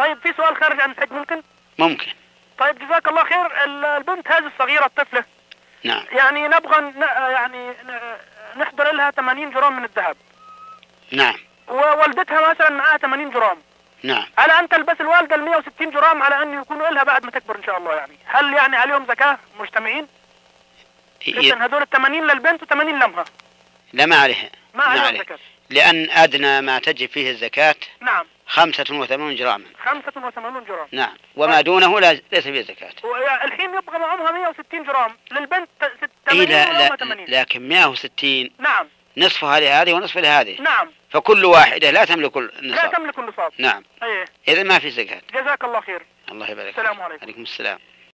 طيب في سؤال خارج عن الحج ممكن؟ ممكن. طيب جزاك الله خير. البنت هذه الصغيرة الطفلة نعم. يعني نبغى يعني نحضر لها 80 جرام من الذهب. نعم. ووالدتها مثلا معها 80 جرام. نعم. على أن تلبس الوالدة 160 جرام على أن يكونوا لها بعد ما تكبر إن شاء الله، يعني هل يعني عليهم زكاة مجتمعين؟ إذن هذول 80 للبنت و80 لمها. لا ما عليها. ما عليها زكاة. لأن أدنى ما تجب فيه الزكاة نعم 85 جراما. 85 جرام. نعم. وما دونه ليس فيه زكاة. الحين يبقى معهم 160 جرام للبنت 80 لا 80. لكن 160 نعم نصفها لهذه ونصف لهذه. نعم. فكل واحدة لا تملك النصاب. لا تملك النصاب. نعم. أيه. إذن ما في زكاة. جزاك الله خير. الله يبارك. السلام عليكم. عليكم السلام.